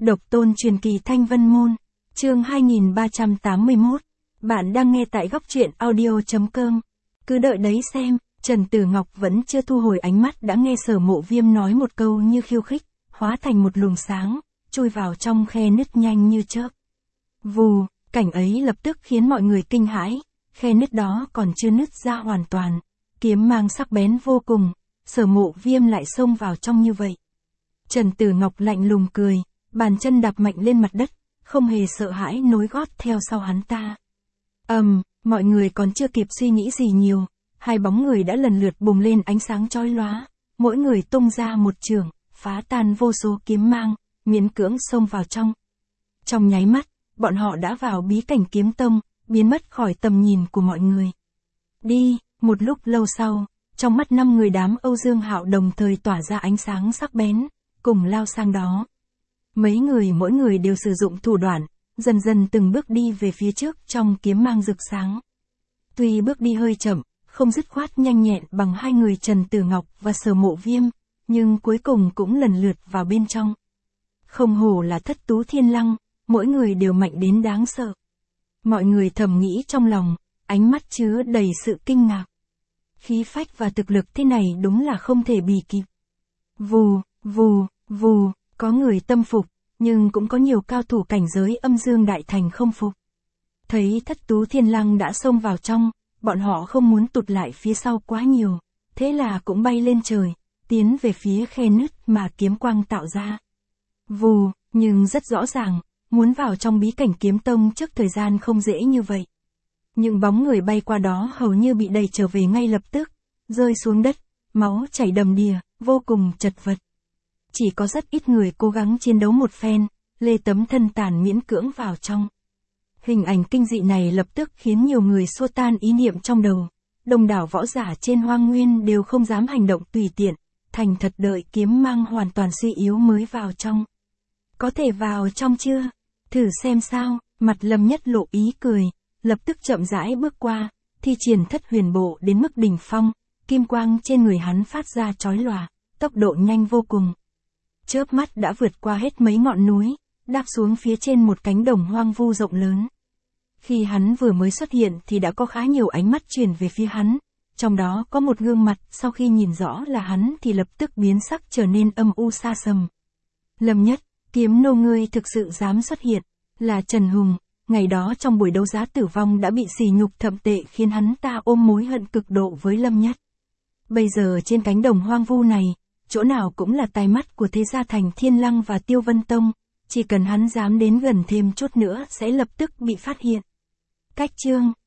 Độc tôn truyền kỳ Thanh Vân Môn, chương 2381. Bạn đang nghe tại góc truyện audio.com. Cứ đợi đấy xem, Trần Tử Ngọc vẫn chưa thu hồi ánh mắt đã nghe Sở Mộ Viêm nói một câu như khiêu khích, hóa thành một luồng sáng, chui vào trong khe nứt nhanh như chớp. Vù, cảnh ấy lập tức khiến mọi người kinh hãi, khe nứt đó còn chưa nứt ra hoàn toàn, kiếm mang sắc bén vô cùng, Sở Mộ Viêm lại xông vào trong như vậy. Trần Tử Ngọc lạnh lùng cười, bàn chân đạp mạnh lên mặt đất, không hề sợ hãi nối gót theo sau hắn ta. Mọi người còn chưa kịp suy nghĩ gì nhiều, hai bóng người đã lần lượt bùng lên ánh sáng chói lóa, mỗi người tung ra một chưởng, phá tan vô số kiếm mang, miễn cưỡng xông vào trong. Trong nháy mắt, bọn họ đã vào bí cảnh kiếm tông, biến mất khỏi tầm nhìn của mọi người. Đi, một lúc lâu sau, trong mắt 5 người đám Âu Dương Hạo đồng thời tỏa ra ánh sáng sắc bén, cùng lao sang đó. Mấy người mỗi người đều sử dụng thủ đoạn, dần dần từng bước đi về phía trước trong kiếm mang rực sáng. Tuy bước đi hơi chậm, không dứt khoát nhanh nhẹn bằng hai người Trần Tử Ngọc và Sở Mộ Viêm, nhưng cuối cùng cũng lần lượt vào bên trong. Không hổ là Thất Tú Thiên Lăng, mỗi người đều mạnh đến đáng sợ. Mọi người thầm nghĩ trong lòng, ánh mắt chứa đầy sự kinh ngạc. Khí phách và thực lực thế này đúng là không thể bì kịp. Vù, vù, vù, có người tâm phục, nhưng cũng có nhiều cao thủ cảnh giới âm dương đại thành không phục. Thấy Thất Tú Thiên Lăng đã xông vào trong, bọn họ không muốn tụt lại phía sau quá nhiều, thế là cũng bay lên trời, tiến về phía khe nứt mà kiếm quang tạo ra. Vù, nhưng rất rõ ràng, muốn vào trong bí cảnh kiếm tông trước thời gian không dễ như vậy. Những bóng người bay qua đó hầu như bị đẩy trở về ngay lập tức, rơi xuống đất, máu chảy đầm đìa, vô cùng chật vật. Chỉ có rất ít người cố gắng chiến đấu một phen, lê tấm thân tàn miễn cưỡng vào trong. Hình ảnh kinh dị này lập tức khiến nhiều người xua tan ý niệm trong đầu. Đông đảo võ giả trên hoang nguyên đều không dám hành động tùy tiện, thành thật đợi kiếm mang hoàn toàn suy yếu mới vào trong. Có thể vào trong chưa? Thử xem sao, mặt Lâm Nhất lộ ý cười, lập tức chậm rãi bước qua, thi triển Thất Huyền Bộ đến mức đỉnh phong, kim quang trên người hắn phát ra chói lòa, tốc độ nhanh vô cùng. Chớp mắt đã vượt qua hết mấy ngọn núi, đáp xuống phía trên một cánh đồng hoang vu rộng lớn. Khi hắn vừa mới xuất hiện thì đã có khá nhiều ánh mắt chuyển về phía hắn, trong đó có một gương mặt sau khi nhìn rõ là hắn thì lập tức biến sắc trở nên âm u xa sầm. Lâm Nhất, kiếm nô ngươi thực sự dám xuất hiện, là Trần Hùng, ngày đó trong buổi đấu giá tử vong đã bị sỉ nhục thậm tệ khiến hắn ta ôm mối hận cực độ với Lâm Nhất. Bây giờ trên cánh đồng hoang vu này, chỗ nào cũng là tai mắt của thế gia thành Thiên Lăng và Tiêu Vân Tông, chỉ cần hắn dám đến gần thêm chút nữa sẽ lập tức bị phát hiện. Cách chương